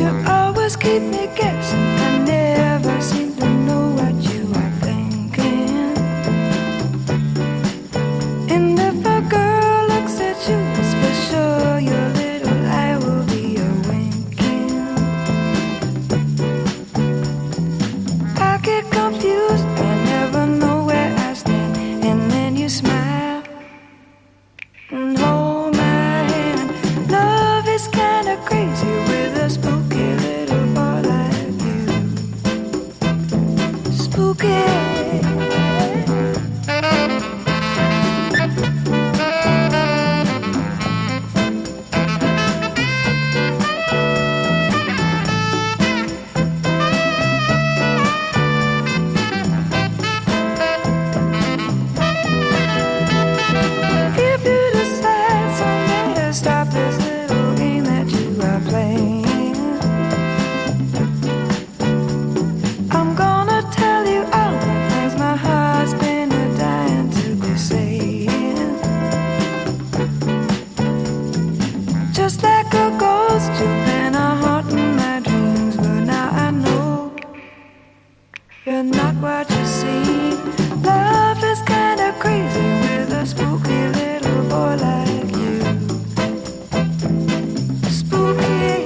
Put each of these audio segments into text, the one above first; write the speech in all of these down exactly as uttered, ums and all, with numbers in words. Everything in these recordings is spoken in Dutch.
You always keep me guessing. I never seem to know what you are thinking. And if a girl looks at you, it's for sure your little eye will be a winking. I get confused, I never know where I stand. And then you smile and hold my hand. Love is kinda crazy with a spooky little boy like you. Spooky. If you decide someday to stop this little game that you are playing, I'm gonna tell you all the things my heart's been a dying to be saying. Just like a ghost, you've been a haunting my dreams, but now I know you're not what you seem. Love is kinda crazy with a spooky little boy like you. Spooky.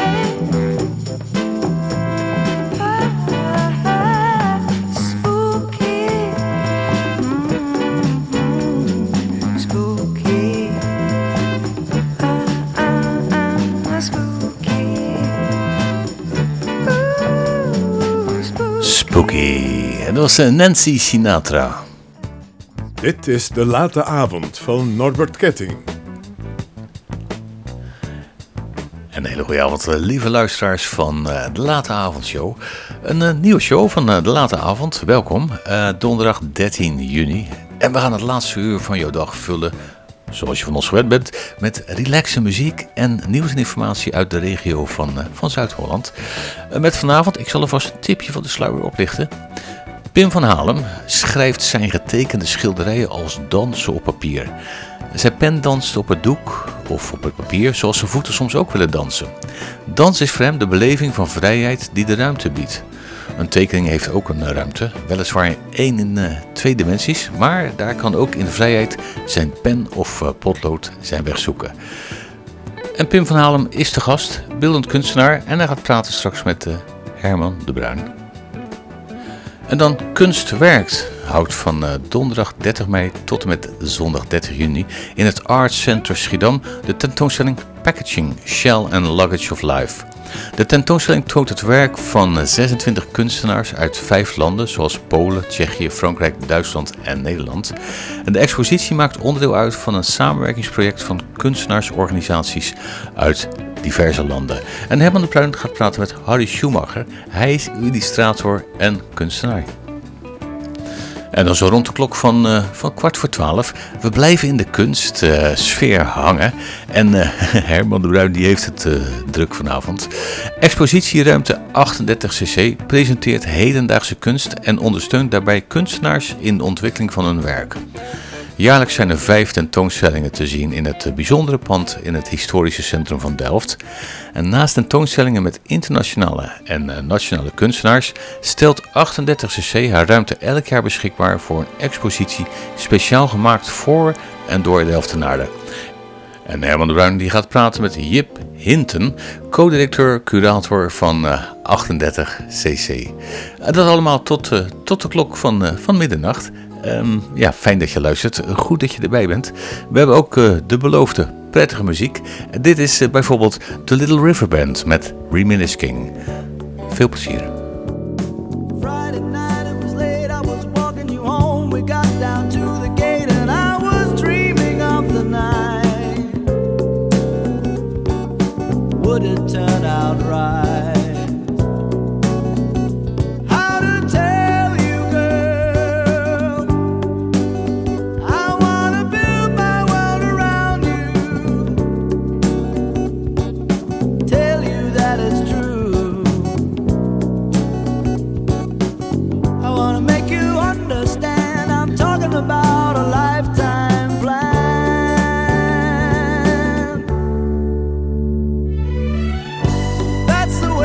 Ah, ah, ah, spooky. Mm-hmm. Spooky. Ah, ah, ah, spooky. Ooh, spooky. Spooky. En dat was eh, Nancy Sinatra. Dit is De Late Avond van Norbert Ketting. Een hele goede avond, eh, lieve luisteraars van eh, De Late Avondshow. Een eh, nieuwe show van eh, De Late Avond. Welkom, eh, donderdag dertien juni. En we gaan het laatste uur van jouw dag vullen, zoals je van ons gewend bent, met relaxe muziek en nieuws en informatie uit de regio van, eh, van Zuid-Holland. Eh, met vanavond, ik zal alvast een tipje van de sluier oplichten. Pim van Halem schrijft zijn getekende schilderijen als dansen op papier. Zijn pen danst op het doek of op het papier, zoals zijn voeten soms ook willen dansen. Dans is voor hem de beleving van vrijheid die de ruimte biedt. Een tekening heeft ook een ruimte, weliswaar één in uh, twee dimensies, maar daar kan ook in vrijheid zijn pen of uh, potlood zijn weg zoeken. En Pim van Halem is de gast, beeldend kunstenaar, en hij gaat praten straks met uh, Herman de Bruin. En dan Kunst Werkt houdt van uh, donderdag dertig mei tot en met zondag dertig juni in het Art Center Schiedam de tentoonstelling Packaging, Shell and Luggage of Life. De tentoonstelling toont het werk van zesentwintig kunstenaars uit vijf landen zoals Polen, Tsjechië, Frankrijk, Duitsland en Nederland. En de expositie maakt onderdeel uit van een samenwerkingsproject van kunstenaarsorganisaties uit diverse landen. En Herman de Bruin gaat praten met Harry Schumacher. Hij is illustrator en kunstenaar. En dan zo rond de klok van, uh, van kwart voor twaalf. We blijven in de kunstsfeer uh, hangen. En uh, Herman de Bruin die heeft het uh, druk vanavond. Expositieruimte achtendertig cc presenteert hedendaagse kunst en ondersteunt daarbij kunstenaars in de ontwikkeling van hun werk. Jaarlijks zijn er vijf tentoonstellingen te zien in het bijzondere pand in het historische centrum van Delft. En naast tentoonstellingen met internationale en nationale kunstenaars stelt achtendertig cc haar ruimte elk jaar beschikbaar voor een expositie speciaal gemaakt voor en door Delftenaren. En Herman de Bruin die gaat praten met Jip Hinten, co-directeur, curator van uh, achtendertig cc. En dat allemaal tot, uh, tot de klok van, uh, van middernacht. Um, ja, fijn dat je luistert. Goed dat je erbij bent. We hebben ook uh, de beloofde prettige muziek. En dit is uh, bijvoorbeeld The Little River Band met Reminiscing. Veel plezier. Friday night it was late, I was walking you home. We got down to the gate and I was dreaming of the night. Would it turn out right? How to tell you, girl, I wanna build my world around you. Tell you that it's true. I wanna make you understand. I'm talking about a lifetime plan. That's the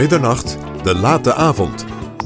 middernacht, de late avond.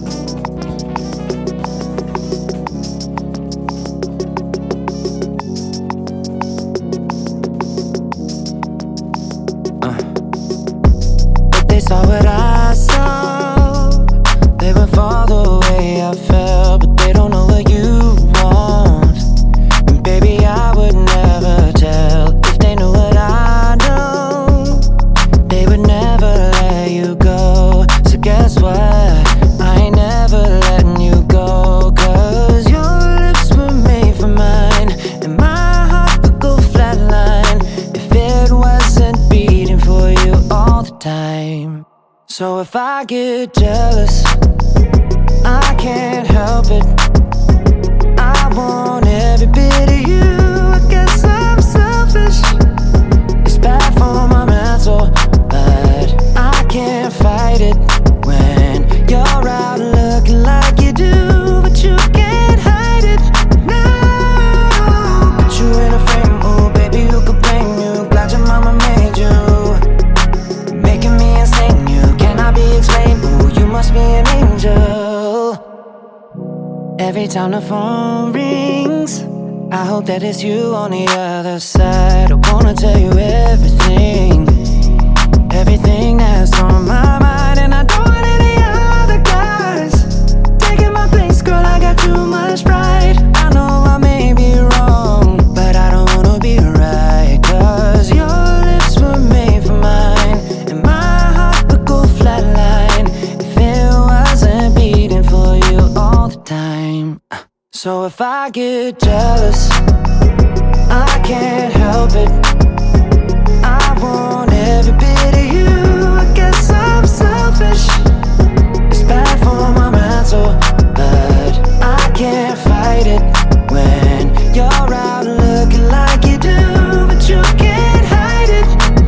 They saw what I saw. They would fall the way I felt, but they don't know what you want. And baby, I would never tell if they knew what I know. They would never let you go. So guess what? I ain't never letting you go. Cause your lips were made for mine, and my heart would go flatline if it wasn't beating for you all the time. So if I get jealous, I can't help it. I want every bit of you. I guess I'm selfish. It's bad for my mental, but I can't fight it when you're out looking like you do, but you can't hide it. No, put you in a frame, oh baby, who could blame you? Glad your mama made you, making me insane. You cannot be explained. Ooh, you must be an angel. Every time the phone rings, I hope that it's you on the other side. I wanna tell you everything, everything that's on my mind. And I don't want any other guys taking my place, girl, I got too much pride. I know I may be wrong, but I don't wanna be right. Cause your lips were made for mine, and my heart would go flatline if it wasn't beating for you all the time. So if I get jealous, I can't help it. I want every bit of you. I guess I'm selfish. It's bad for my mental, but I can't fight it when you're out looking like you do, but you can't hide it.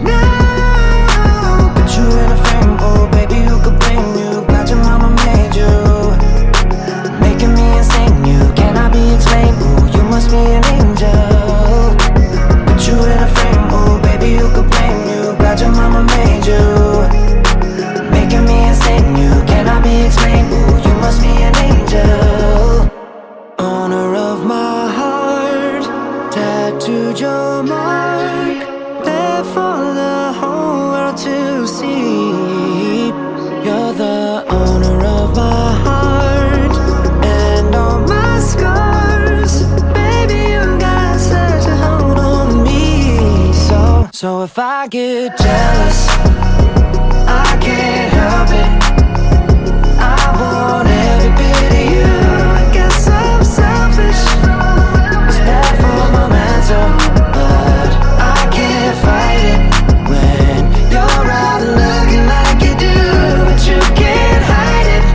No, put you in a frame, oh baby, who could blame you? Glad your mama made you, making me insane. You cannot be explained. Ooh, you must be an angel. Put you in a frame, oh baby, who could blame you? Glad your mama made you, making me insane. You cannot be explained. Ooh, you must be an angel. Owner of my heart, tattooed your mark, there for the whole world to see. You're the owner of my heart and all my scars. Baby, you got such a hold on me. So, so if I get jealous, I can't help it. I want every bit of you. I guess I'm selfish. It's bad for my mental, but I can't fight it when you're out looking like you do, but you can't hide it.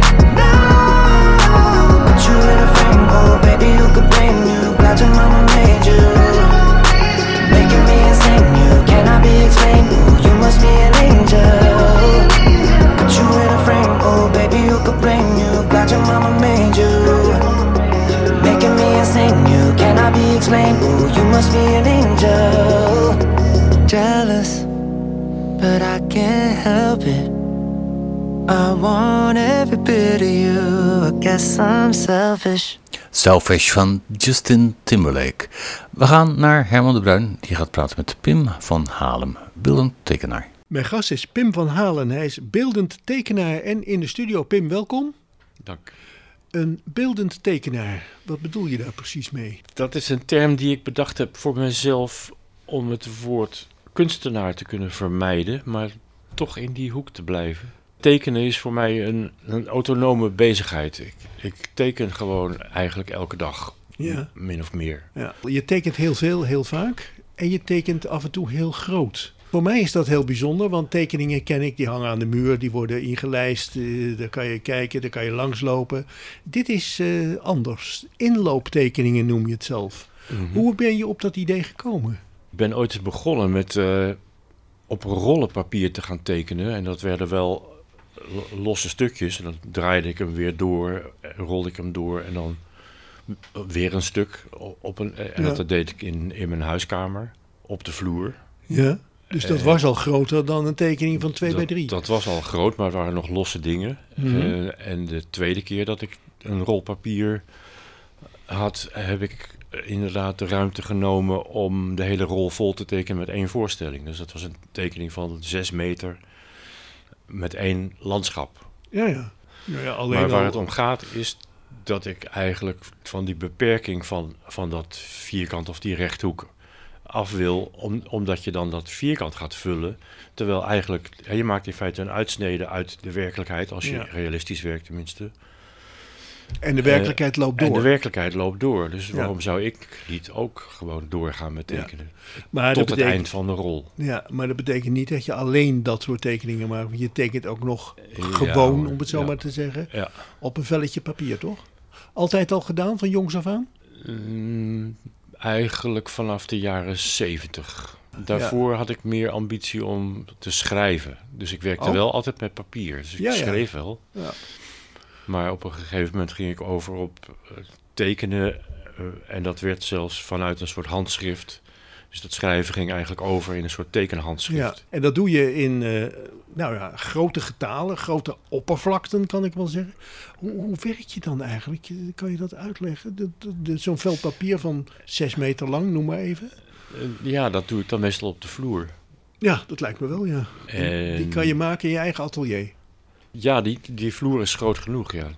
No, put you in a frame, oh baby, who could blame you? Glad your mama made you, making me insane. You cannot be explained. Ooh, you must be an angel. Put you in a frame, oh baby, who could blame you? Glad your mama made you, making me insane. You cannot be explained. Ooh, you must be an angel. Jealous, but I can't help it. I want every bit of you. I guess I'm selfish. Selfish van Justin Timberlake. We gaan naar Herman de Bruin. Die gaat praten met Pim van Halem, beeldend tekenaar. Mijn gast is Pim van Halen. Hij is beeldend tekenaar en in de studio. Pim, welkom. Dank. Een beeldend tekenaar, wat bedoel je daar precies mee? Dat is een term die ik bedacht heb voor mezelf om het woord kunstenaar te kunnen vermijden, maar toch in die hoek te blijven. Tekenen is voor mij een, een autonome bezigheid. Ik, ik teken gewoon eigenlijk elke dag, Ja. min of meer. Ja. Je tekent heel veel, heel vaak. En je tekent af en toe heel groot. Voor mij is dat heel bijzonder, want tekeningen ken ik. Die hangen aan de muur, die worden ingelijst. Uh, daar kan je kijken, daar kan je langslopen. Dit is uh, anders. Inlooptekeningen noem je het zelf. Mm-hmm. Hoe ben je op dat idee gekomen? Ik ben ooit eens begonnen met uh, op rollen papier te gaan tekenen. En dat werden wel losse stukjes. En dan draaide ik hem weer door, rolde ik hem door en dan weer een stuk op een. En ja. dat deed ik in, in mijn huiskamer, op de vloer. Ja. Dus dat Eh, was al groter dan een tekening van twee bij dat, drie. dat was al groot, maar het waren nog losse dingen. Mhm. Eh, en de tweede keer dat ik een rol papier had, heb ik inderdaad de ruimte genomen om de hele rol vol te tekenen met één voorstelling. Dus dat was een tekening van zes meter met één landschap. Ja, ja. Nou ja, alleen Maar waar al- het om gaat is dat ik eigenlijk van die beperking van, van dat vierkant of die rechthoek af wil, om, omdat je dan dat vierkant gaat vullen. Terwijl eigenlijk, ja, je maakt in feite een uitsnede uit de werkelijkheid, als je Ja. realistisch werkt tenminste. En de werkelijkheid loopt door. En de werkelijkheid loopt door. Dus Ja. waarom zou ik niet ook gewoon doorgaan met tekenen? maar Tot dat het betekent, eind van de rol. Ja, maar dat betekent niet dat je alleen dat soort tekeningen maakt. Want je tekent ook nog Ja, gewoon, hoor. om het zo Ja. maar te zeggen, Ja. op een velletje papier, toch? Altijd al gedaan, van jongs af aan? Mm, eigenlijk vanaf de jaren zeventig. Daarvoor had ik meer ambitie om te schrijven. Dus ik werkte Oh. wel altijd met papier. Dus ik Ja, ja. schreef wel. Ja. Maar op een gegeven moment ging ik over op eh, tekenen. eh, en dat werd zelfs vanuit een soort handschrift. Dus dat schrijven ging eigenlijk over in een soort Ja, tekenhandschrift. en dat doe je in eh, nou ja, grote getalen, grote oppervlakten, kan ik wel zeggen. Hoe, hoe werk je dan eigenlijk? Je- Kan je dat uitleggen? De, de- de- Zo'n vel papier van zes meter lang, noem maar even. Eh, ja, dat doe ik dan meestal op de vloer. Ja, dat lijkt me wel, ja. Die, En- die kan je maken in je eigen atelier. Ja, die, die vloer is groot genoeg, ja.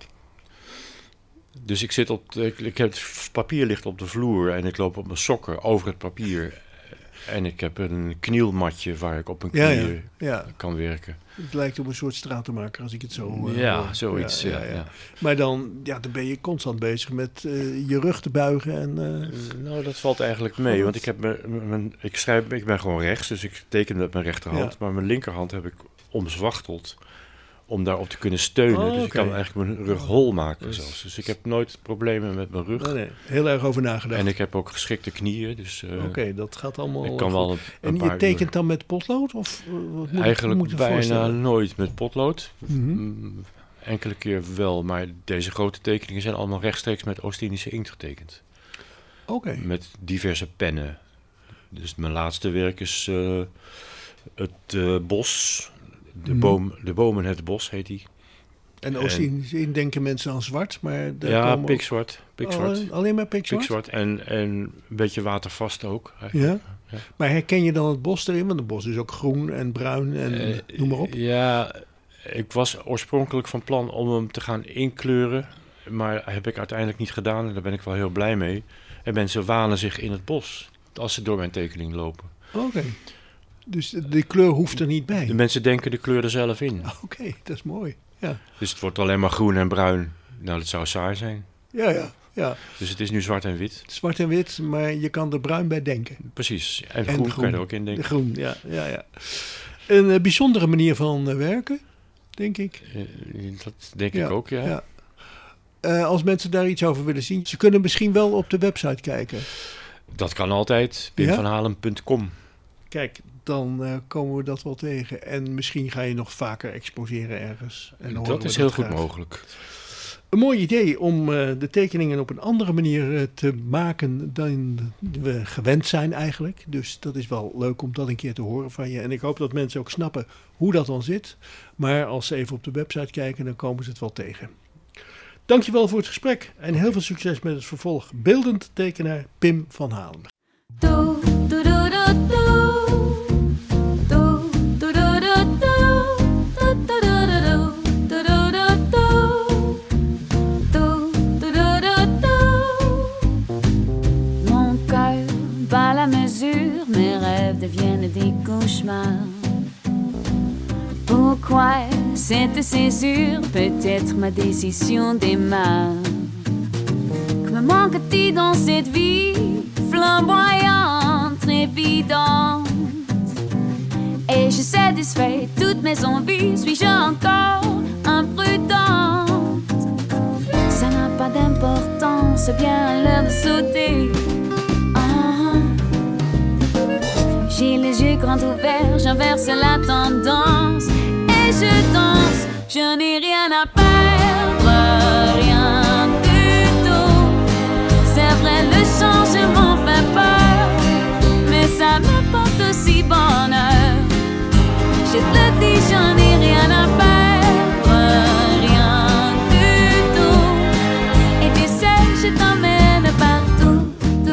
Dus ik zit op, de, ik, ik heb het papier ligt op de vloer en ik loop op mijn sokken over het papier. En ik heb een knielmatje waar ik op mijn Ja, knieën ja, ja. kan werken. Het lijkt op een soort stratenmaker als ik het zo eh, ja, hoor. zoiets. Ja, ja. Maar dan, ja, dan ben je constant bezig met eh, je rug te buigen. En, eh, Nou, dat valt eigenlijk mee, want ik, heb mijn, mijn, ik, schrijf, ik ben gewoon rechts, dus ik teken met mijn rechterhand. Ja. Maar mijn linkerhand heb ik omzwachteld om daarop te kunnen steunen. Oh, dus ik oké. kan eigenlijk mijn rug hol maken Dus- zelfs. Dus ik heb nooit problemen met mijn rug. nee, nee, heel erg over nagedacht. En ik heb ook geschikte knieën, dus eh, Oké, dat gaat allemaal ik kan goed. wel een, een En paar je tekent uur. dan met potlood? Of eh, wat moet ik- moet Eigenlijk ik me bijna voorstellen? nooit met potlood. Mhm. Mm, enkele keer wel, maar deze grote tekeningen zijn allemaal rechtstreeks met Oost-Indische inkt getekend. Oké. Met diverse pennen. Dus mijn laatste werk is eh, het eh, bos. De, Mhm. boom, de bomen het bos heet die. En Oost-Indische denken mensen aan zwart, maar daar Ja, komen ook- pikzwart. pikzwart. Oh, alleen maar pikzwart? Pikzwart en, en een beetje watervast ook. Ja? Ja. Maar herken je dan het bos erin? Want het bos is ook groen en bruin en Eh, noem maar op. Ja, ik was oorspronkelijk van plan om hem te gaan inkleuren. Maar heb ik uiteindelijk niet gedaan en daar ben ik wel heel blij mee. En mensen wanen zich in het bos als ze door mijn tekening lopen. Oké. Dus de, de kleur hoeft er niet bij. De mensen denken de kleur er zelf in. Oké, dat is mooi. Ja, Dus het wordt alleen maar groen en bruin. Nou, dat zou saai zijn. ja, ja. ja. Dus het is nu zwart en wit. Zwart en wit, maar je kan er bruin bij denken. Precies. En, En groen, groen. kan je er ook in De denken. groen, ja, ja, ja. Een eh, bijzondere manier van eh, werken, denk ik. Eh, Dat denk Ja, ik ook, ja. ja. Eh, als mensen daar iets over willen zien, ze kunnen misschien wel op de website kijken. Dat kan altijd. Ja? pim van halen punt com. Kijk, dan eh, komen we dat wel tegen. En misschien ga je nog vaker exposeren ergens. En dan horen Dat we is heel goed graag. mogelijk. Een mooi idee om eh, de tekeningen op een andere manier eh, te maken dan we gewend zijn eigenlijk. Dus dat is wel leuk om dat een keer te horen van je. En ik hoop dat mensen ook snappen hoe dat dan zit. Maar als ze even op de website kijken, dan komen ze het wel tegen. Dankjewel voor het gesprek en heel veel succes met het vervolg. Beeldend tekenaar Pim van Halen. Do, do, do, do, do. Do, do, do, do, do. Do, do, do, do, do. Do, do, do, do. Do, do, do, do, do. Mon cœur bat la mesure, mes rêves deviennent des cauchemars. Pourquoi cette césure? Peut-être ma décision démarre. Que me manque-t-il dans cette vie flamboyante, trépidante? Et-je satisfait toutes mes envies? Suis-je encore imprudente? Ça n'a pas d'importance, c'est bien l'heure de sauter. Ah. J'ai les yeux grands ouverts, j'inverse la tendance. Et je danse, je n'ai rien à perdre, rien du tout. C'est vrai, le changement fait peur, mais ça m'apporte aussi bonheur. te le dis, j'en ai rien à perdre, rien du tout. Et tu sais, je t'emmène partout.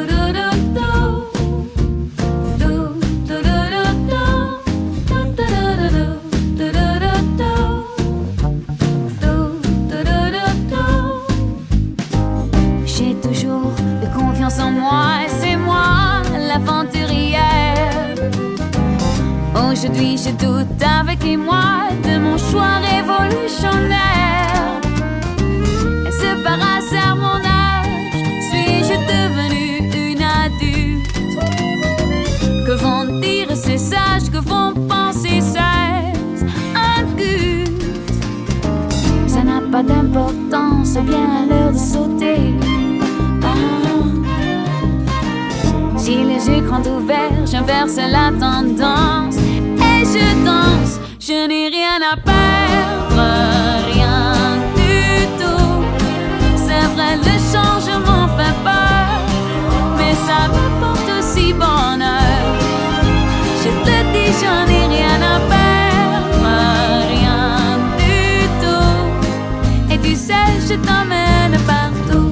J'ai toujours de confiance en moi, c'est moi l'aventurière. Aujourd'hui je doute avec moi de mon choix révolutionnaire. Est-ce par hasard mon âge? Suis-je devenue une adulte? Que vont dire ces sages? Que vont penser ces adultes? Ça n'a pas d'importance, c'est bien l'heure de sauter. Ah. Si les yeux grands ouverts, j'inverse la tendance et je danse. Je n'ai rien à perdre, rien du tout. C'est vrai, le changement fait peur, mais ça me porte aussi bonheur. Je te dis, j'en ai rien à perdre, rien du tout. Et tu sais, je t'emmène partout.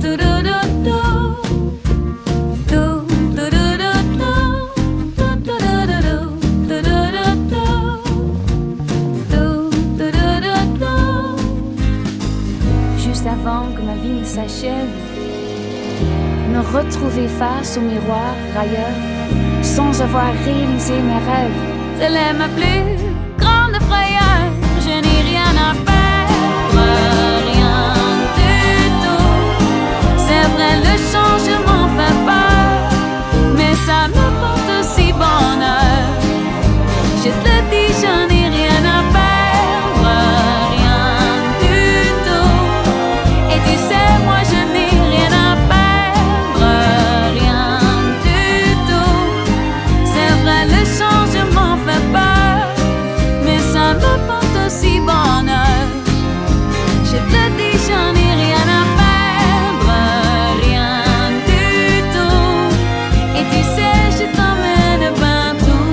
Juste avant que ma vie ne s'achève, me retrouver face au miroir ailleurs, sans avoir réalisé mes rêves. Telle est ma plus grande frayeur. Je n'ai rien à perdre, rien du tout. C'est vrai, le changement fait peur, mais ça me porte aussi bonheur. Je te le dis, j'en ai rien à perdre, rien du tout. Et tu sais, moi je n'ai rien à perdre, rien du tout. C'est vrai, le changement fait peur, mais ça me porte aussi bonheur. Je te le dis, j'en ai rien à perdre, rien du tout. Et tu sais, je t'emmène partout.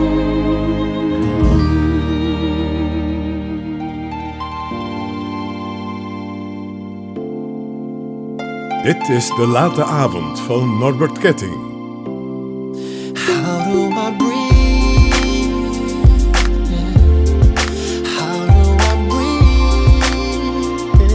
Dit is De Late Avond van Norbert Ketting. How do I breathe? How do I breathe?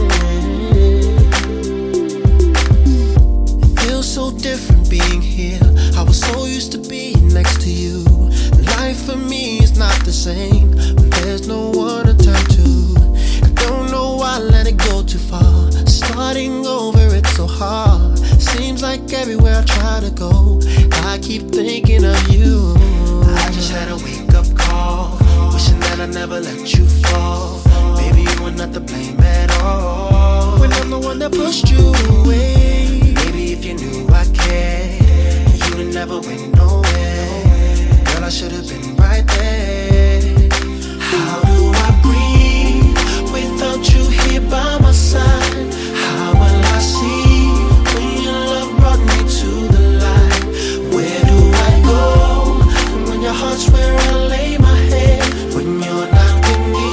It feels so different being here. I was so used to being next to you. Life for me is not the same when there's no one to turn to. I don't know why I let it go too far. Starting over, it's so hard. Seems like everywhere I try to go, I keep thinking of you. I just had a wake-up call, wishing that I never let you fall. Baby, you were not to blame at all, when I'm the one that pushed you away. Maybe if you knew I cared, you'd never went nowhere. Girl, I should have been right there. How do I breathe without you here by my side? How will I see when your love brought me to the light? Where do I go when your heart's where I lay my head? When you're not with me,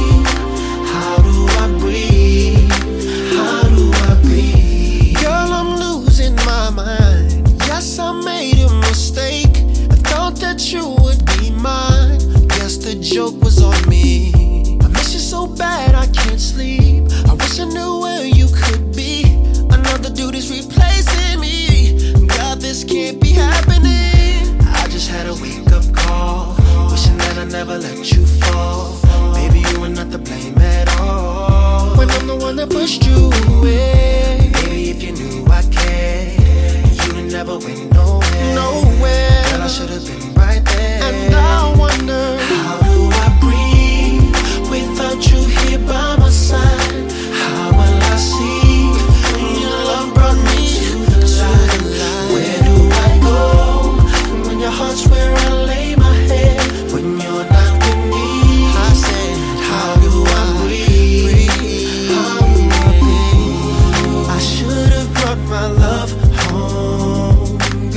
how do I breathe? How do I breathe? Girl, I'm losing my mind. Yes, I made a mistake. I thought that you would be mine. Guess the joke was on me. I miss you so bad I can't sleep. I wish I knew where you could be. Another dude is replacing me. God, this can't be happening. I just had a wake-up call, wishing that I never let you fall. Baby, you were not to blame at all, when I'm the one that pushed you away. Baby, if you knew I cared, you'd never went nowhere. Nowhere. Girl, I should have been right there. And I wonder, how do I breathe without you here by my side? How will I see when your love brought me to the light? Where do I go when your heart's where I lay my head? When you're not with me, I said, how do I breathe? How do I breathe? I should have brought my love home,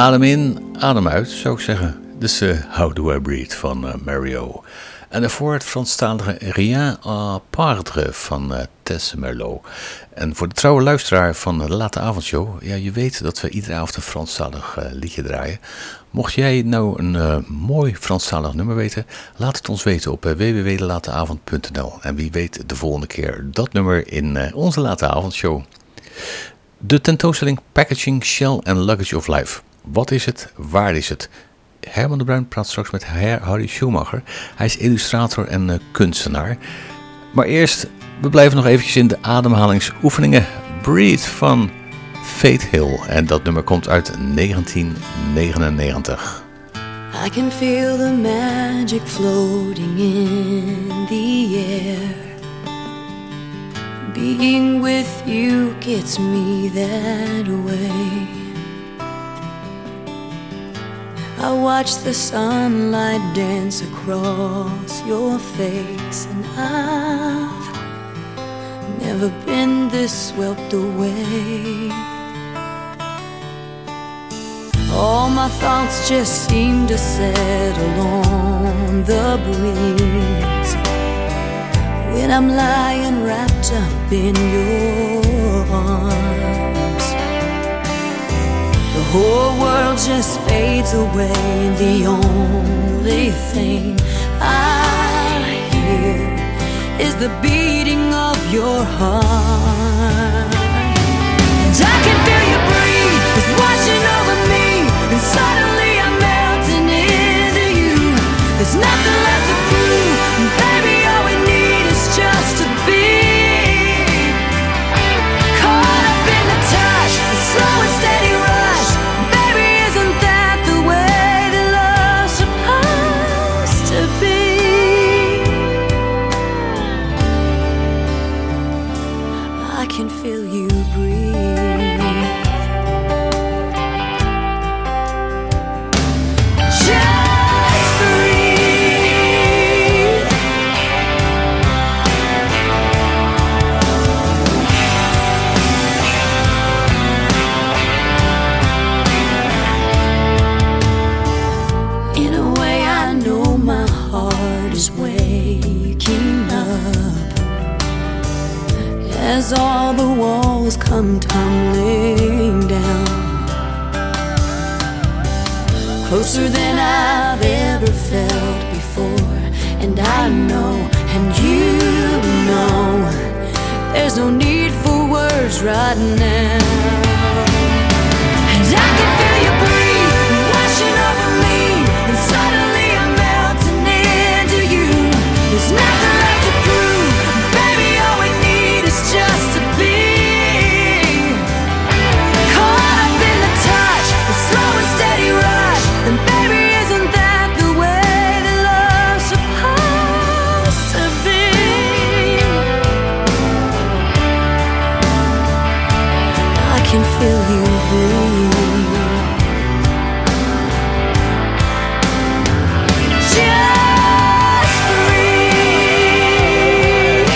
Adem in, adem uit, zou ik zeggen. Dus uh, How Do I Breathe van uh, Mario. En daarvoor het Franstalige Rien à Pardre van uh, Tess Merlot. En voor de trouwe luisteraar van de Late Avondshow, ja, je weet dat we iedere avond een Franstalig uh, liedje draaien. Mocht jij nou een uh, mooi Franstalig nummer weten, laat het ons weten op uh, w w w punt de late avond punt n l. En wie weet de volgende keer dat nummer in uh, onze Late Avondshow. De tentoonstelling Packaging, Shell and Luggage of Life. Wat is het? Waar is het? Herman de Bruin praat straks met Harry Schumacher. Hij is illustrator en uh, kunstenaar. Maar eerst, we blijven nog eventjes in de ademhalingsoefeningen. Breathe van Faith Hill. En dat nummer komt uit negentien negenennegentig. I can feel the magic floating in the air. Being with you gets me that way. I watch the sunlight dance across your face, and I've never been this swept away. All my thoughts just seem to settle on the breeze when I'm lying wrapped up in your arms. The whole world just fades away. The only thing I hear is the beating of your heart. And I can feel you breathe, it's washing over me, and suddenly I'm melting into you. There's nothing left to prove, and baby, all we need is just to be caught up in the touch, the slow and steady rush. Baby, isn't that the way that love's supposed to be? I can feel you breathe. Just breathe. In a way, I know my heart is waking up as all the walls come tumbling down. Closer than I've ever felt before. And I know, and you know, there's no need for words right now. And I can feel you breathe, washing over me, and suddenly I'm melting into you. There's nothing left to prove, baby, all we need is just to be caught up in the touch, the slow and steady rush. And baby, isn't that the way that love's supposed to be? I can feel you breathe. Just breathe.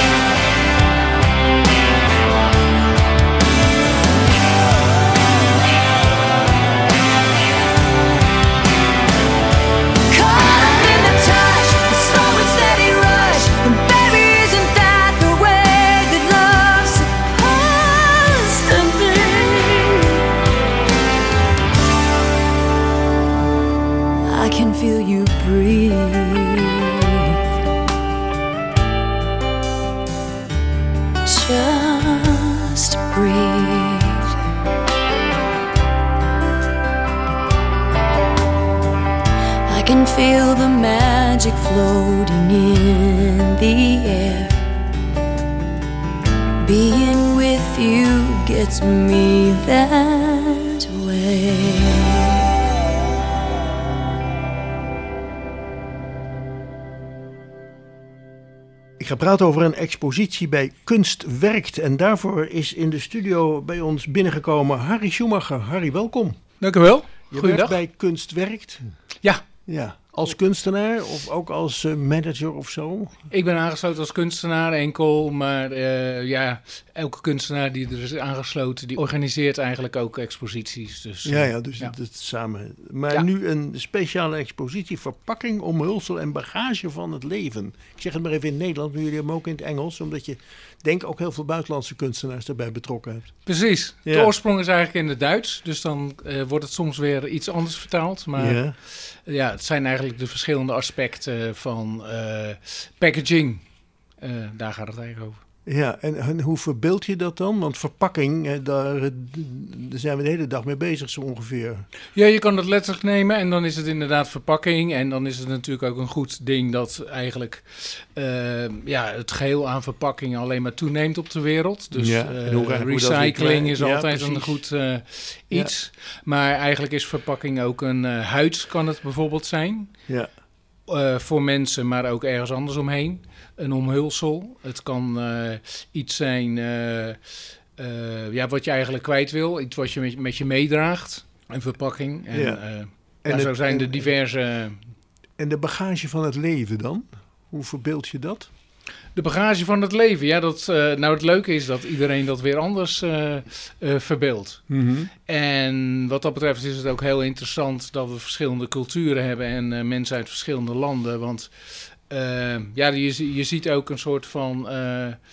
Caught up in the touch, the slow and steady rush. And baby, isn't that the way that love's supposed to be? I can feel you breathe. Just breathe. I can feel the magic floating in the air. Being with you gets me that way. Ik ga praten over een expositie bij Kunst Werkt. En daarvoor is in de studio bij ons binnengekomen Harry Schumacher. Harry, welkom. Dank u wel. Je Goeiedag. werkt bij Kunst Werkt. Ja, Ja. Als kunstenaar of ook als eh, manager of zo? Ik ben aangesloten als kunstenaar enkel, maar eh, ja, elke kunstenaar die er is aangesloten, die organiseert eigenlijk ook exposities. Dus, Ja, eh, ja, dus ja. Dat, dat samen. Maar Ja. nu een speciale expositie, verpakking, omhulsel en bagage van het leven. Ik zeg het maar even in het Nederlands, maar jullie hebben hem ook in het Engels, omdat je denk ook heel veel buitenlandse kunstenaars erbij betrokken hebt. Precies. De Ja. oorsprong is eigenlijk in het Duits, dus dan eh, wordt het soms weer iets anders vertaald. Maar Ja. ja, het zijn eigenlijk de verschillende aspecten van eh, packaging. Eh, daar gaat het eigenlijk over. Ja, en, en hoe verbeeld je dat dan? Want verpakking, eh, daar, eh, daar zijn we de hele dag mee bezig zo ongeveer. Ja, je kan het letterlijk nemen en dan is het inderdaad verpakking. En dan is het natuurlijk ook een goed ding dat eigenlijk eh, ja, het geheel aan verpakkingen alleen maar toeneemt op de wereld. Dus Ja, eh, en hoe- hoe dat weer recycling klein- is ja, altijd een precies. goed eh, iets. Maar eigenlijk is verpakking ook een eh, huid, kan het bijvoorbeeld zijn. Ja. Eh, voor mensen, maar ook ergens anders omheen. Een omhulsel. Het kan eh, iets zijn eh, eh, ja, wat je eigenlijk kwijt wil. Iets wat je met, met je meedraagt. Een verpakking. En, Ja. eh, En ja, zo het- zijn en- er diverse... En de bagage van het leven dan? Hoe verbeeld je dat? De bagage van het leven. Ja, dat, eh, nou het leuke is dat iedereen dat weer anders eh eh, verbeeldt. En wat dat betreft is het ook heel interessant dat we verschillende culturen hebben en eh, mensen uit verschillende landen. Want eh, ja, je, zie- je ziet ook een soort van... eh, eh,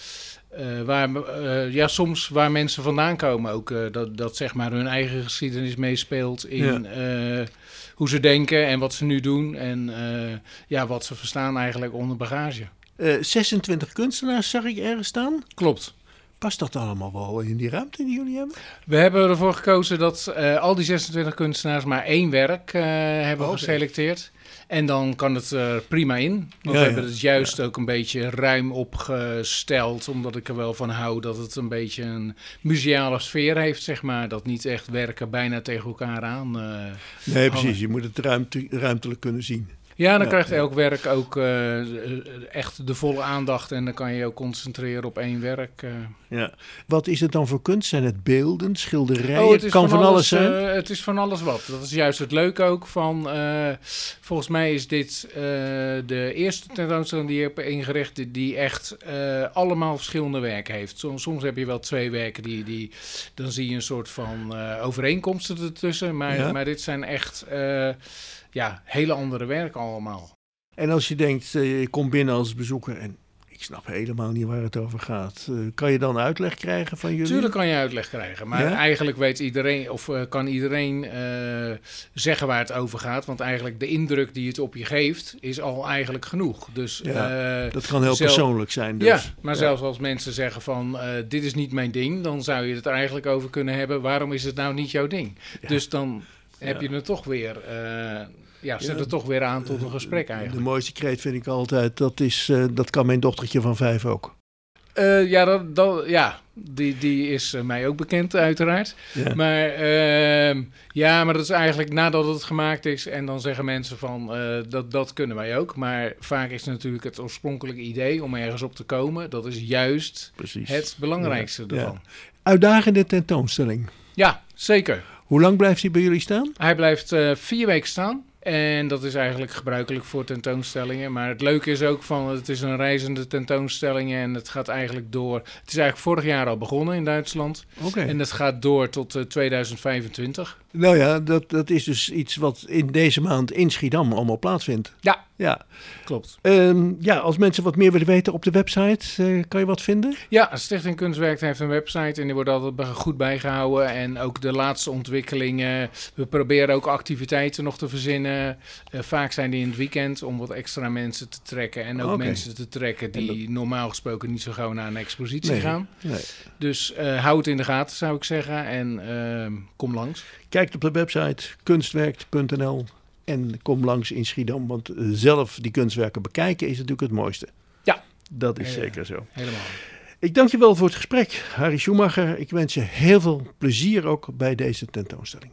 waar, eh, ja, soms waar mensen vandaan komen ook. eh, dat, dat zeg maar hun eigen geschiedenis meespeelt in eh, hoe ze denken en wat ze nu doen. En eh, ja, wat ze verstaan eigenlijk onder bagage. Eh, zesentwintig kunstenaars zag ik ergens staan. Klopt. Past dat allemaal wel in die ruimte die jullie hebben? We hebben ervoor gekozen dat eh, al die zesentwintig kunstenaars maar één werk eh, hebben Oké. geselecteerd. En dan kan het er prima in. Want Ja, we ja. hebben het juist ook een beetje ruim opgesteld. Omdat ik er wel van hou dat het een beetje een museale sfeer heeft, zeg maar. Dat niet echt werken bijna tegen elkaar aan. eh, Nee, precies. hangen. Je moet het ruimte, ruimtelijk kunnen zien. Ja, dan Ja, krijgt ja. elk werk ook eh, echt de volle aandacht. En dan kan je je ook concentreren op één werk. eh. Ja. Wat is het dan voor kunst? Zijn het beelden, schilderijen? Oh, het is kan van alles zijn? eh, het is van alles wat. Dat is juist het leuke ook van... eh, volgens mij is dit eh, de eerste tentoonstelling die je hebt ingericht... die- die echt eh, allemaal verschillende werken heeft. Soms, soms heb je wel twee werken die... die dan zie je een soort van eh, overeenkomsten ertussen. Maar, Ja. maar dit zijn echt eh, ja, hele andere werken allemaal. En als je denkt, eh, je komt binnen als bezoeker en ik snap helemaal niet waar het over gaat. eh, kan je dan uitleg krijgen van jullie? Tuurlijk kan je uitleg krijgen, maar Ja? eigenlijk weet iedereen, of eh, kan iedereen eh, zeggen waar het over gaat. Want eigenlijk de indruk die het op je geeft, is al eigenlijk genoeg. Dus, Ja, eh, dat kan heel zelf- persoonlijk zijn dus. Ja, maar Ja. zelfs als mensen zeggen van eh, dit is niet mijn ding, dan zou je het er eigenlijk over kunnen hebben. Waarom is het nou niet jouw ding? Ja. Dus dan heb Ja. je het toch weer, eh, ja, zet Ja. het toch weer aan tot een gesprek De eigenlijk. mooiste kreet vind ik altijd, dat, is, eh, dat kan mijn dochtertje van vijf ook. Eh, ja, dat, dat, ja die, die is eh, mij ook bekend uiteraard. Ja. Maar ehm, ja, maar dat is eigenlijk nadat het gemaakt is. En dan zeggen mensen van eh, dat, dat kunnen wij ook. Maar vaak is natuurlijk het oorspronkelijke idee om ergens op te komen. Dat is juist Precies. het belangrijkste Ja. ervan. Uitdagende tentoonstelling. Ja, zeker. Hoe lang blijft hij bij jullie staan? Hij blijft eh, vier weken staan. En dat is eigenlijk gebruikelijk voor tentoonstellingen. Maar het leuke is ook van, het is een reizende tentoonstelling en het gaat eigenlijk door. Het is eigenlijk vorig jaar al begonnen in Duitsland. Oké. En het gaat door tot eh, tweeduizend vijfentwintig. Nou ja, dat, dat is dus iets wat in deze maand in Schiedam allemaal plaatsvindt. Ja, Ja. klopt. Ehm, ja, als mensen wat meer willen weten op de website, eh, kan je wat vinden? Ja, Stichting Kunstwerk heeft een website en die wordt altijd bij- goed bijgehouden. En ook de laatste ontwikkelingen. We proberen ook activiteiten nog te verzinnen. Eh, vaak zijn die in het weekend om wat extra mensen te trekken. En ook Oké. mensen te trekken die normaal gesproken niet zo gauw naar een expositie Nee. gaan. Nee. Dus eh hou het in de gaten zou ik zeggen en ehm, kom langs. Kijk op de website kunstwerk punt n l en kom langs in Schiedam. Want eh, zelf die kunstwerken bekijken is natuurlijk het mooiste. Ja. Dat is Ja, ja. zeker zo. Helemaal. Ik dank je wel voor het gesprek, Harry Schumacher. Ik wens je heel veel plezier ook bij deze tentoonstelling.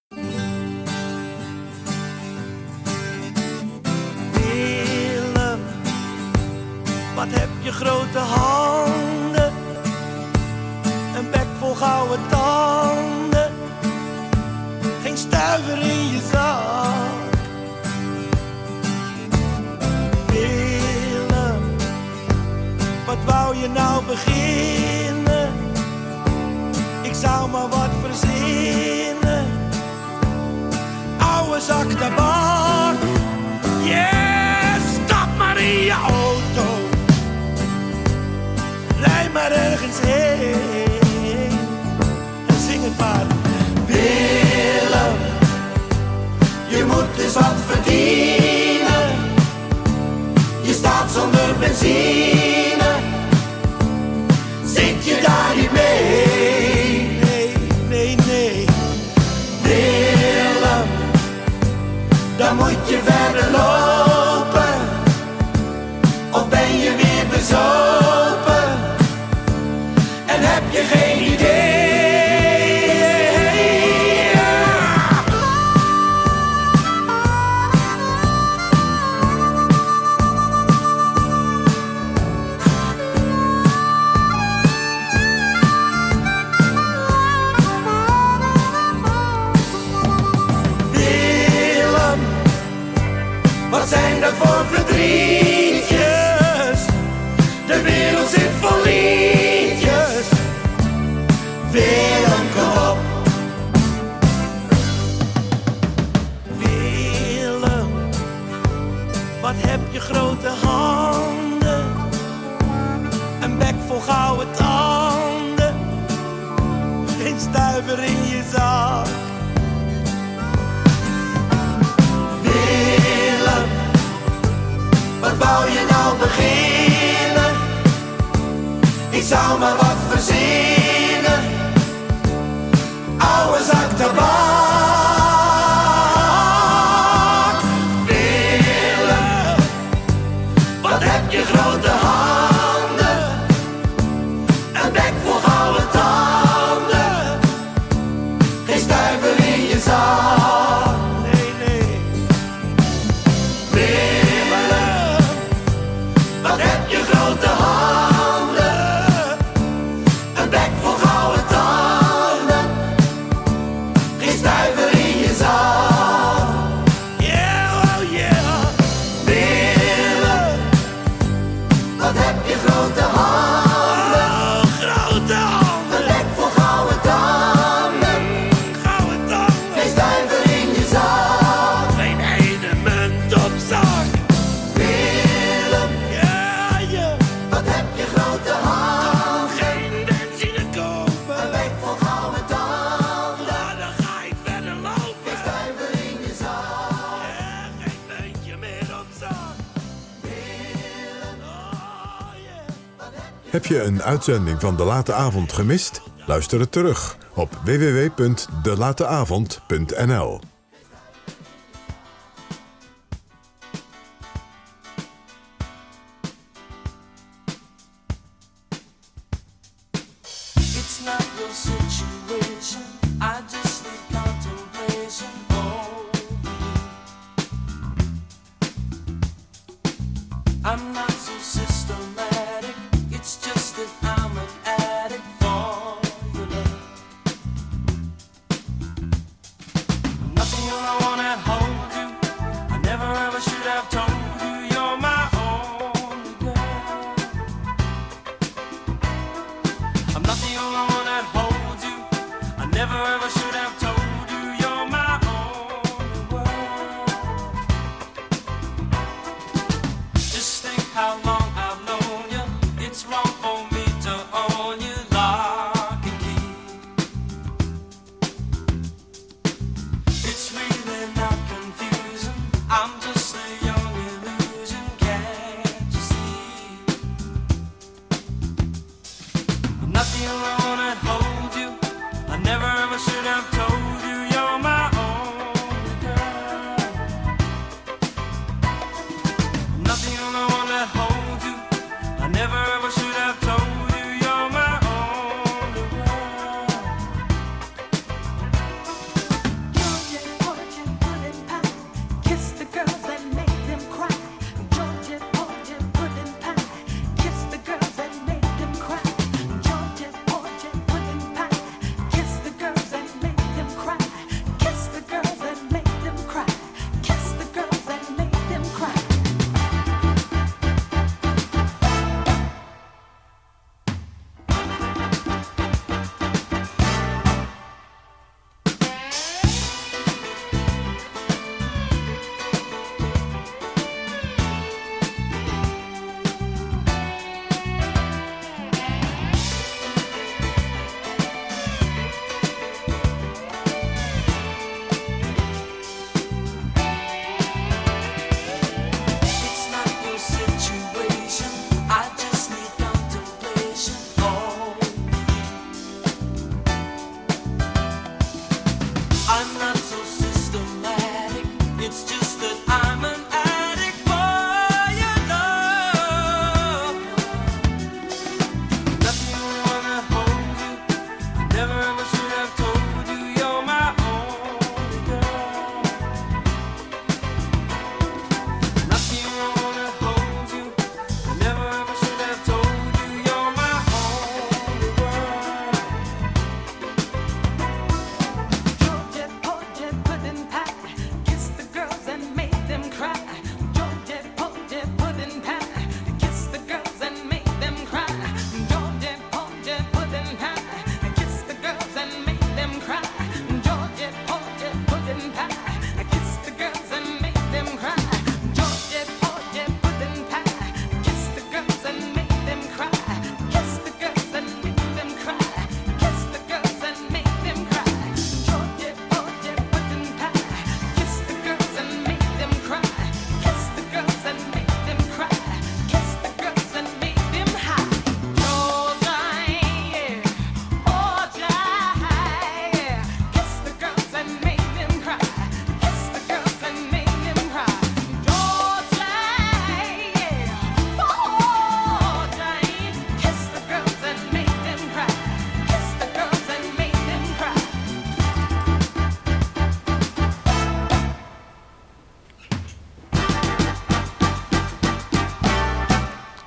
Willem, wat heb je grote handen, een bek vol gouden tanden, geen stuiver in je zak. je nou beginnen? Ik zou maar wat verzinnen. Oude zak tabak. Yeah, stap maar in je auto. Rij maar ergens heen. En zing het maar. Willem, je moet eens wat verdienen. Je staat zonder benzine. Zit je daar niet mee? Nee, nee, nee. Willem, dan moet je verder lopen. Of ben je weer bezopen? En heb je geen idee? Wat zijn dat voor verdrietjes? De wereld zit vol liedjes. Willem, kom op. Willem, wat heb je grote handen. Een bek vol gouden tanden. Geen stuiver in je zak. Wat wou je nou beginnen? Ik zou maar wat verzinnen. Oude zak tabak. Willem, wat heb je grote handen. Een bek vol gouden tanden. Geen stuiver in je zak. Heb je een uitzending van De Late Avond gemist? Luister het terug op w w w punt de late avond punt n l.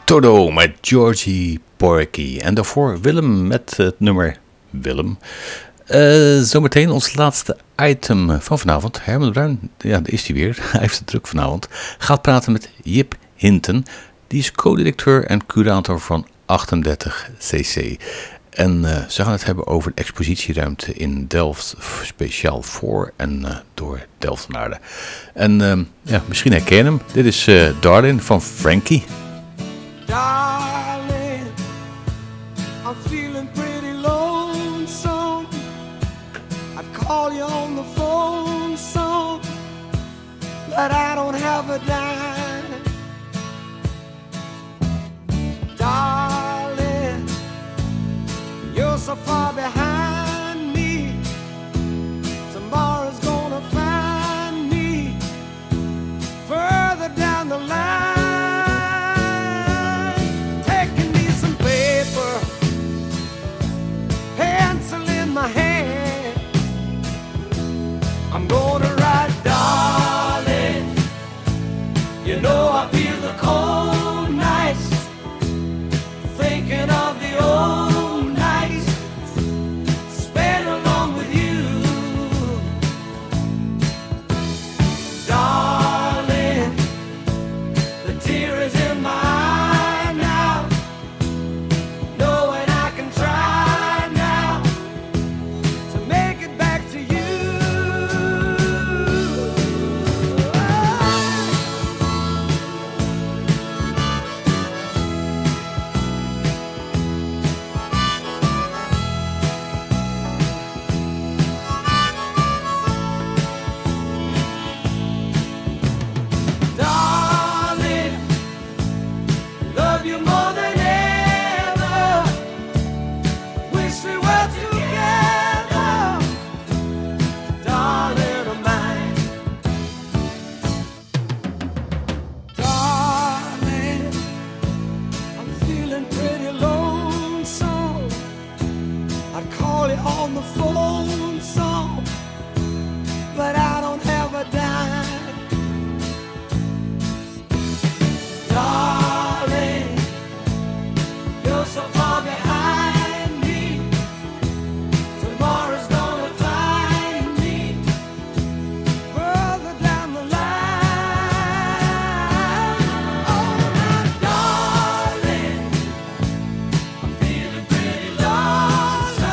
Todo met Georgie Porgy. En daarvoor Willem met het nummer Willem. Uh, zometeen ons laatste item van vanavond. Herman de Bruin, ja, daar is hij weer. Hij heeft het druk vanavond. Gaat praten met Jip Hinton. Die is co-directeur en curator van achtendertig C C. En uh, ze gaan het hebben over de expositieruimte in Delft. Speciaal voor en uh, door Delftenaren. En uh, ja, misschien herken je hem. Dit is uh, Darling van Frankie. Darling, I'm feeling pretty lonesome. I'd call you on the phone some, but I don't have a dime. Darling, you're so far behind me. Tomorrow's gonna find me further down the line. I'm gonna write, darling, you know I feel the cold nights, thinking of the old nights spent along with you. Darling, the tear is in my eye now, knowing I can try now to make it back to you. On the phone song, but I don't have a dime. Darling, you're so far behind me. Tomorrow's gonna find me further down the line. Oh, my darling, I'm feeling pretty lonesome.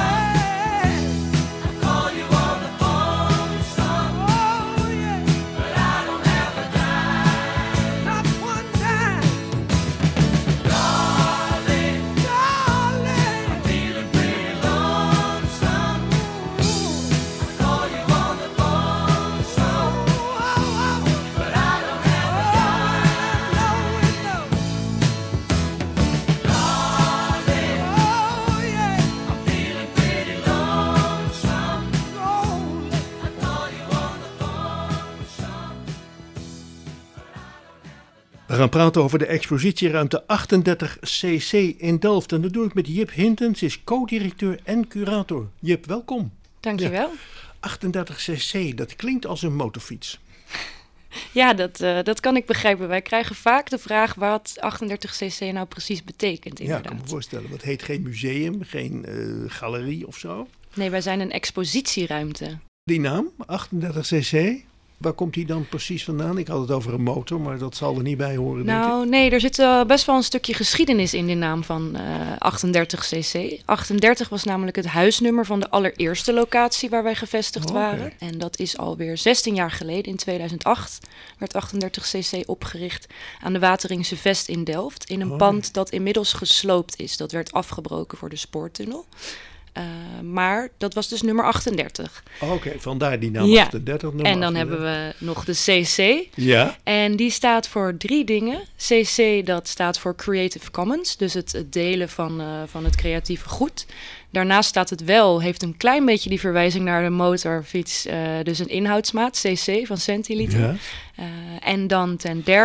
We gaan praten over de expositieruimte achtendertig C C in Delft. En dat doe ik met Jip Hinton. Ze is co-directeur en curator. Jip, welkom. Dankjewel. Ja. achtendertig C C, dat klinkt als een motorfiets. Ja, dat, uh, dat kan ik begrijpen. Wij krijgen vaak de vraag wat achtendertig C C nou precies betekent, inderdaad. Ja, ik kan me voorstellen. Het heet geen museum, geen uh, galerie of zo. Nee, wij zijn een expositieruimte. Die naam, achtendertig C C... Waar komt die dan precies vandaan? Ik had het over een motor, maar dat zal er niet bij horen, denk ik. Nou, nee, er zit uh, best wel een stukje geschiedenis in de naam van uh, achtendertig C C. achtendertig was namelijk het huisnummer van de allereerste locatie waar wij gevestigd oh, okay. waren. En dat is alweer zestien jaar geleden, in tweeduizend acht, werd achtendertig C C opgericht aan de Wateringse Vest in Delft. In een oh. pand dat inmiddels gesloopt is. Dat werd afgebroken voor de spoortunnel. Uh, maar dat was dus nummer achtendertig. Oké, okay, vandaar die naam ja. achtendertig. En dan achtendertig. Hebben we nog de C C. Ja. En die staat voor drie dingen. C C, dat staat voor Creative Commons. Dus het, het delen van, uh, van het creatieve goed. Daarnaast staat het wel, heeft een klein beetje die verwijzing naar de motorfiets. Uh, dus een inhoudsmaat, C C, van centiliter. Ja. Uh, en dan ten derde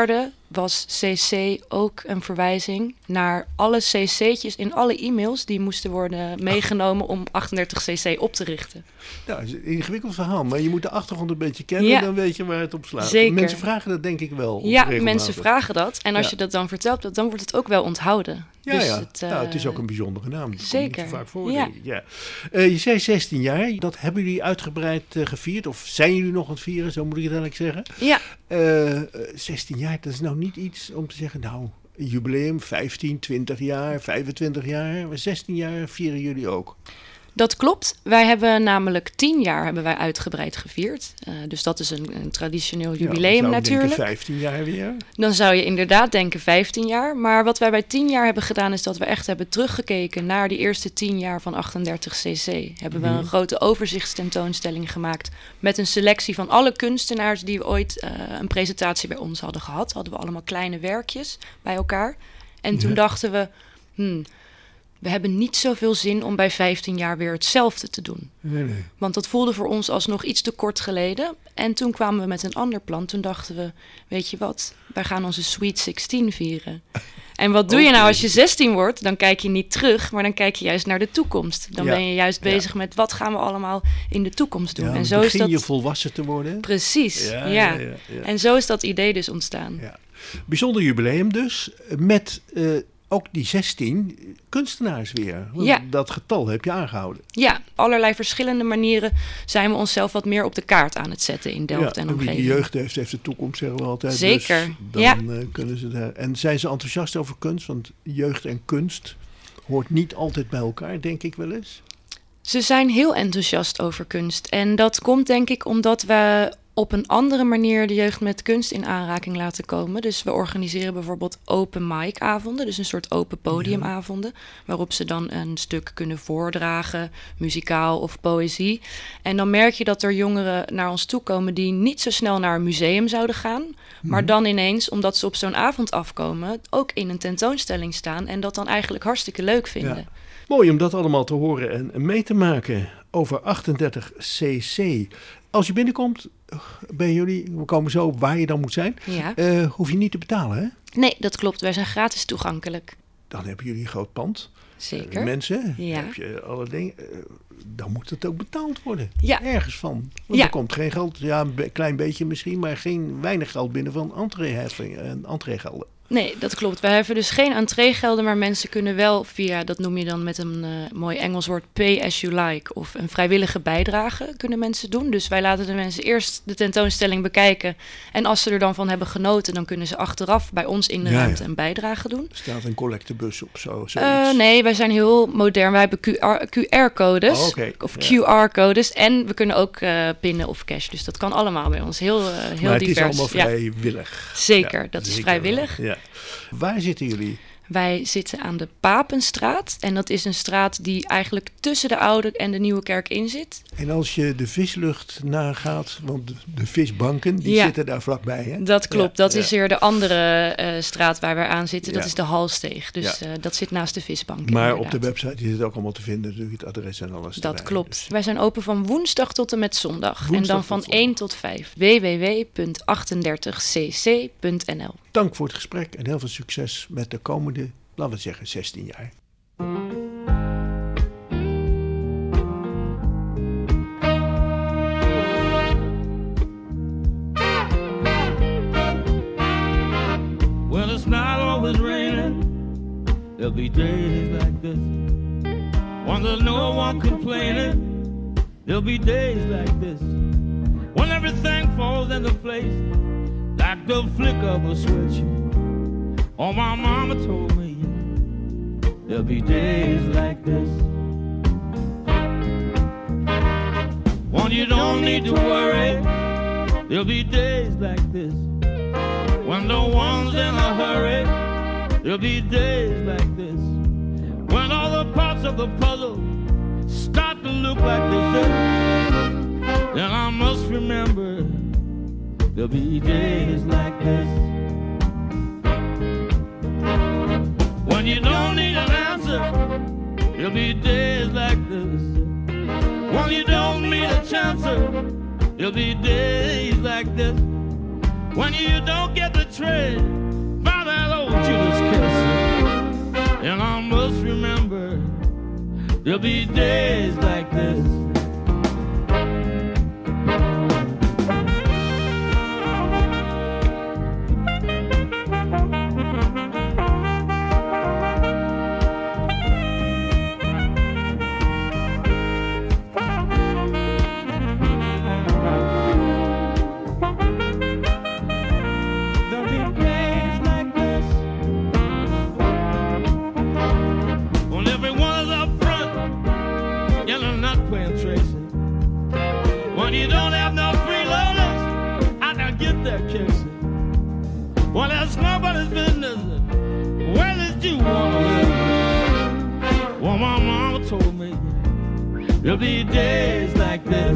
was C C ook een verwijzing naar alle C C'tjes in alle e-mails die moesten worden meegenomen om achtendertig C C op te richten. Nou, het is een ingewikkeld verhaal, maar je moet de achtergrond een beetje kennen, Ja. dan weet je waar het op slaat. Zeker. Mensen vragen dat denk ik wel. Ja, regelmatig. mensen vragen dat. En als Ja. je dat dan vertelt, dan wordt het ook wel onthouden. Ja, dus ja. Het, uh, nou, het is ook een bijzondere naam. Dat zeker. komt niet zo vaak voor, Ja. denk ik. Ja. Uh, je zei zestien jaar, dat hebben jullie uitgebreid uh, gevierd, of zijn jullie nog aan het vieren, zo moet ik het eigenlijk zeggen. Ja. Uh, zestien jaar, dat is nou niet iets om te zeggen, nou, een jubileum, vijftien, twintig jaar, vijfentwintig jaar, maar zestien jaar vieren jullie ook. Dat klopt. Wij hebben namelijk tien jaar hebben wij uitgebreid gevierd. Uh, dus dat is een, een traditioneel jubileum ja, dan zou ik natuurlijk. denken vijftien jaar weer. Dan zou je inderdaad denken vijftien jaar. Maar wat wij bij tien jaar hebben gedaan is dat we echt hebben teruggekeken naar die eerste tien jaar van achtendertig C C. Hebben we Mhm. een grote overzichtstentoonstelling gemaakt met een selectie van alle kunstenaars die we ooit uh, een presentatie bij ons hadden gehad. Hadden we allemaal kleine werkjes bij elkaar. En toen Ja. dachten we, hmm, we hebben niet zoveel zin om bij vijftien jaar weer hetzelfde te doen. Nee, nee. Want dat voelde voor ons alsnog iets te kort geleden. En toen kwamen we met een ander plan. Toen dachten we, weet je wat, wij gaan onze Sweet zestien vieren. En wat doe je nou als je zestien wordt? Dan kijk je niet terug, maar dan kijk je juist naar de toekomst. Dan Ja. ben je juist Ja. bezig met wat gaan we allemaal in de toekomst doen. Ja, en zo is begin dat je volwassen te worden. precies. Ja, Ja, ja, ja, ja. En zo is dat idee dus ontstaan. Ja. Bijzonder jubileum dus, met uh, ook die zestien kunstenaars weer. Want Ja. Dat getal heb je aangehouden. Ja, allerlei verschillende manieren zijn we onszelf wat meer op de kaart aan het zetten in Delft Ja, en en wie de omgeving. jeugd heeft, heeft de toekomst, zeggen we altijd. Zeker, Dus dan ja. uh, kunnen ze daar. En zijn ze enthousiast over kunst? Want jeugd en kunst hoort niet altijd bij elkaar, denk ik wel eens. Ze zijn heel enthousiast over kunst. En dat komt denk ik omdat we op een andere manier de jeugd met kunst in aanraking laten komen. Dus we organiseren bijvoorbeeld open mic avonden, dus een soort open podiumavonden, waarop ze dan een stuk kunnen voordragen, muzikaal of poëzie. En dan merk je dat er jongeren naar ons toe komen die niet zo snel naar een museum zouden gaan, maar dan ineens, omdat ze op zo'n avond afkomen, ook in een tentoonstelling staan en dat dan eigenlijk hartstikke leuk vinden. Ja. Mooi om dat allemaal te horen en en mee te maken over achtendertig C C. Als je binnenkomt bij jullie, we komen zo op waar je dan moet zijn, Ja. uh, hoef je niet te betalen, hè? Nee, dat klopt. Wij zijn gratis toegankelijk. Dan hebben jullie een groot pand. Zeker. Uh, mensen, Ja. heb je alle dingen. Uh, dan moet het ook betaald worden. Ja. Ergens van. Want Ja. er komt geen geld, ja, een be- klein beetje misschien, maar geen weinig geld binnen van entreeheffing en entreegelden. Nee, dat klopt. Wij hebben dus geen entreegelden, maar mensen kunnen wel via, dat noem je dan met een uh, mooi Engels woord, pay as you like, of een vrijwillige bijdrage kunnen mensen doen. Dus wij laten de mensen eerst de tentoonstelling bekijken. En als ze er dan van hebben genoten, dan kunnen ze achteraf bij ons in de Ja, ruimte ja. een bijdrage doen. Er staat een collectebus op zo. Zoiets. Uh, nee, wij zijn heel modern. Wij hebben Q R-codes Oh, oké. of Ja. Q R-codes. En we kunnen ook uh, pinnen of cash. Dus dat kan allemaal bij ons. Heel, uh, heel maar divers. het is allemaal Ja. vrijwillig. Zeker, Ja, dat is zeker vrijwillig. wel. Ja. Waar zitten jullie? Wij zitten aan de Papenstraat. En dat is een straat die eigenlijk tussen de Oude en de Nieuwe Kerk in zit. En als je de vislucht nagaat, want de, de visbanken, die Ja. zitten daar vlakbij, hè? Dat klopt. Ja, dat ja. is weer de andere uh, straat waar we aan zitten. Dat Ja. is de Halsteeg. Dus Ja. uh, dat zit naast de visbank. Maar inderdaad. op de website is het ook allemaal te vinden, natuurlijk het adres en alles. Dat erbij. klopt. Dus Wij zijn open van woensdag tot en met zondag. Woensdag en dan tot van zondag. één tot vijf. w w w punt achtendertig c c punt n l. dank voor het gesprek en heel veel succes met de komende, laten we zeggen, zestien jaar. Well, it's not always raining. There'll be days like this. When there's no one complaining. There'll be days like this. When everything falls into place. Like the flick of a switch. Oh, my mama told me. There'll be days like this. When you don't need to worry. There'll be days like this. When no one's in a hurry, there'll be days like this. When all the parts of the puzzle start to look like they should, then I must remember there'll be days like this. When you don't need an answer, there'll be days like this. When you don't need a chance, there'll be days like this. When you don't get the trade, And I must remember there'll be days like this. When you don't have no freeloaders, I don't get that kissing. Well, that's nobody's business. Where did you want to live? Well, my mama told me there'll be days like this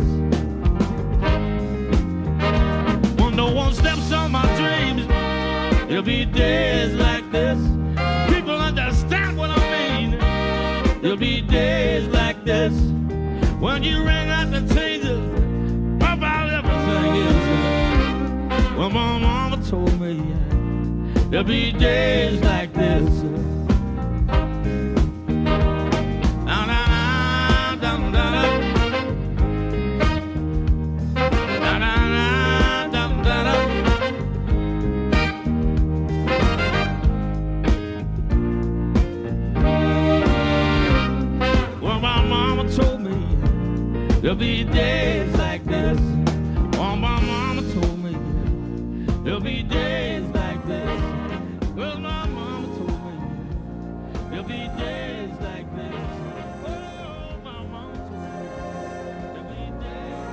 when no one steps on my dreams. There'll be days like this. People understand what I mean. There'll be days like this when you ring out the changes about everything is. Well, my mama told me there'll be days like this. Well, my mama told me there'll be days like this. Oh, my mama told me there'll be days like this. Well, my mama told me there'll be days like this. Oh, my mama told me there'll be days.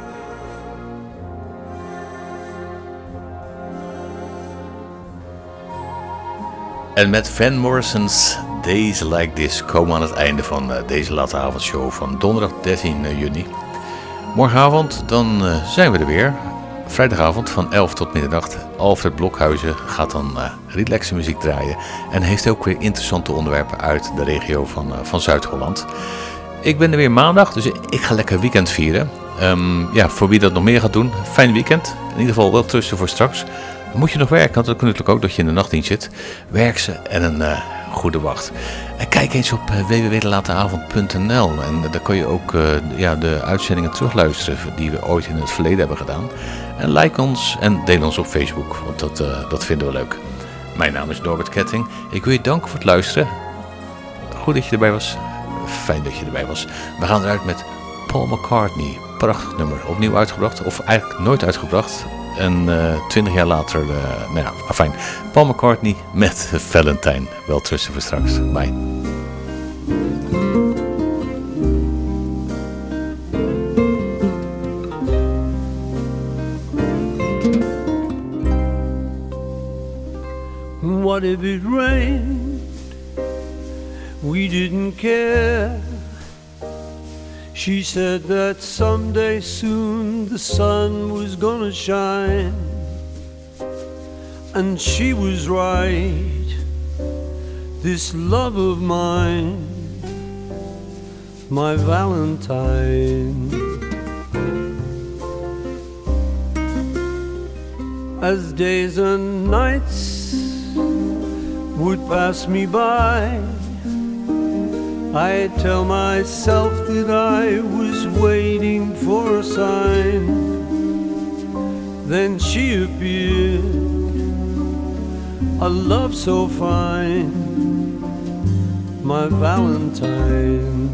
En met Van Morrison's Days Like This komen we aan het einde van uh, deze late avondshow van donderdag dertien juni. Morgenavond dan uh, zijn we er weer. Vrijdagavond van elf tot middernacht. Alfred Blokhuizen gaat dan uh, relaxe muziek draaien. En heeft ook weer interessante onderwerpen uit de regio van, uh, van Zuid-Holland. Ik ben er weer maandag, dus ik ga lekker weekend vieren. Um, ja, voor wie dat nog meer gaat doen, fijn weekend. In ieder geval wel trusten voor straks. Moet je nog werken, want dat kan natuurlijk ook dat je in de nachtdienst zit. Werk ze en een uh, goede wacht. En kijk eens op uh, w w w punt de late avond punt n l. En uh, daar kun je ook uh, ja, de uitzendingen terugluisteren die we ooit in het verleden hebben gedaan. En like ons en deel ons op Facebook, want dat, uh, dat vinden we leuk. Mijn naam is Norbert Ketting. Ik wil je danken voor het luisteren. Goed dat je erbij was. Fijn dat je erbij was. We gaan eruit met Paul McCartney. Prachtig nummer. Opnieuw uitgebracht. Of eigenlijk nooit uitgebracht. En twintig uh, jaar later, uh, nou ja, afijn. Paul McCartney met Valentine. Wel trusten voor straks. Bye. What if it rained? We didn't care. She said that someday soon the sun was gonna shine. And she was right. This love of mine, my Valentine. As days and nights would pass me by, I tell myself that I was waiting for a sign. Then she appeared, a love so fine, my Valentine.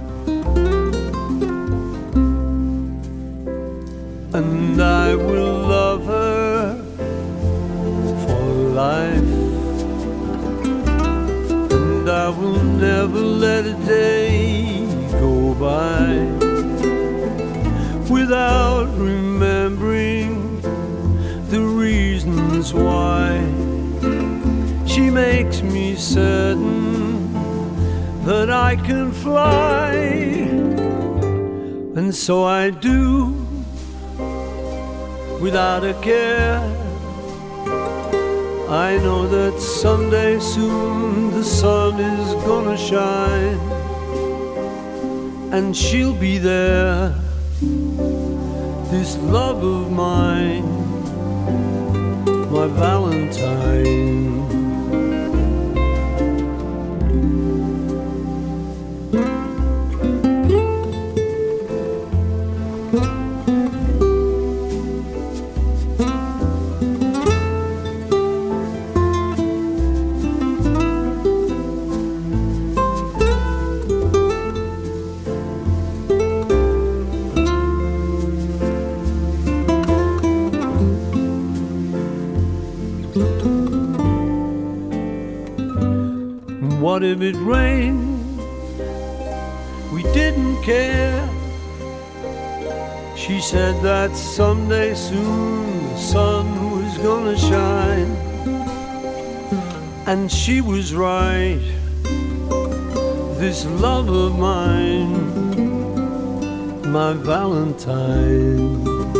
And I will love her for life. I will never let a day go by without remembering the reasons why. She makes me certain that I can fly, and so I do without a care. I know that someday soon the sun is gonna shine, and she'll be there, this love of mine, my Valentine. And what if it rained? We didn't care. She said that someday soon the sun was gonna shine. And she was right. This love of mine, my Valentine.